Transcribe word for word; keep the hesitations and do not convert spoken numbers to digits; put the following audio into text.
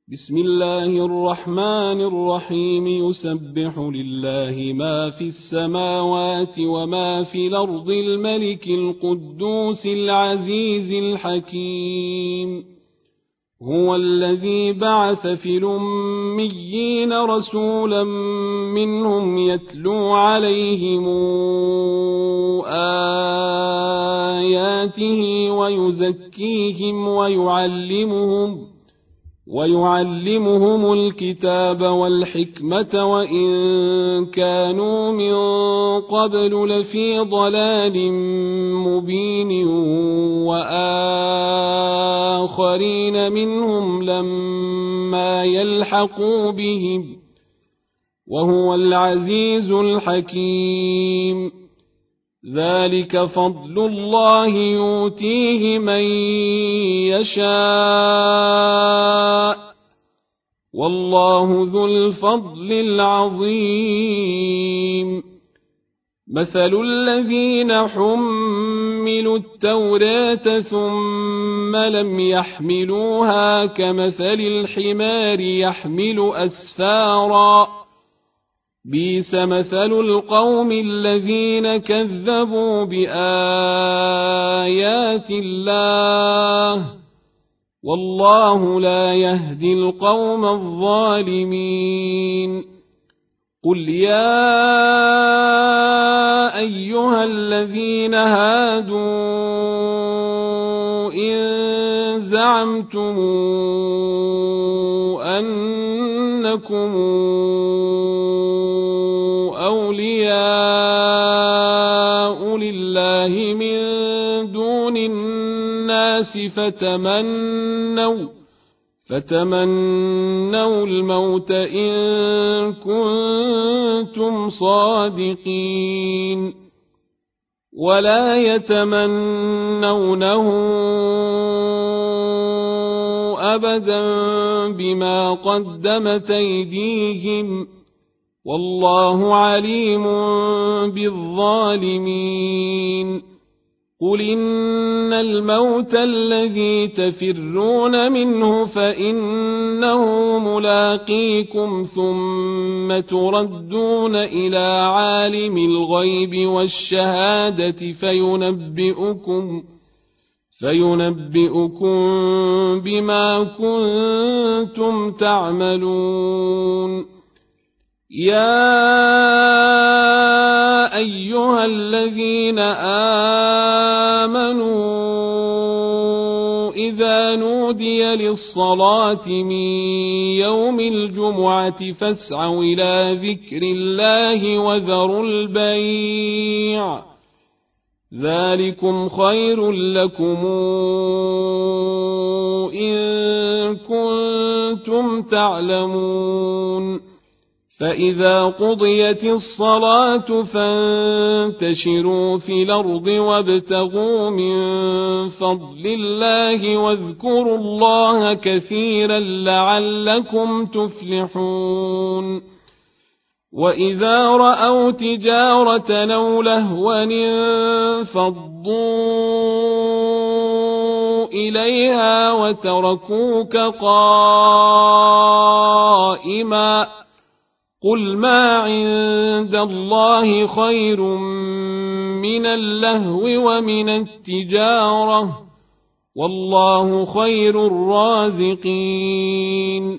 بسم الله الرحمن الرحيم يسبح لله ما في السماوات وما في الأرض الملك القدوس العزيز الحكيم هو الذي بعث في الأميين رسولا منهم يتلو عليهم آياته ويزكيهم ويعلمهم ويعلمهم الكتاب والحكمة وإن كانوا من قبل لفي ضلال مبين وآخرين منهم لما يلحقوا بهم وهو العزيز الحكيم ذلك فضل الله يؤتيه من يشاء والله ذو الفضل العظيم مثل الذين حملوا التوراة ثم لم يحملوها كمثل الحمار يحمل أسفارا بئس مثل القوم الذين كذبوا بآيات الله والله لا يهدي القوم الظالمين قل يا أيها الذين هادوا إن زعمتم أنكم أولياء لله من دون الناس فتمنوا فتمنوا الموت إن كنتم صادقين ولا يتمنونه أبدا بما قدمت أيديهم والله عليم بالظالمين قل إن الموت الذي تفرون منه فإنه ملاقيكم ثم تردون إلى عالم الغيب والشهادة فينبئكم فينبئكم بما كنتم تعملون يا أيها الذين آمنوا إذا نودي للصلاة من يوم الجمعة فاسعوا إلى ذكر الله وذروا البيع ذلكم خير لكم إن كنتم تعلمون فإذا قضيت الصلاة فانتشروا في الأرض وابتغوا من فضل الله واذكروا الله كثيرا لعلكم تفلحون وإذا رأوا تجارة أو لهوا انفضوا إليها وتركوك قائما قل ما عند الله خير من اللهو ومن التجارة والله خير الرازقين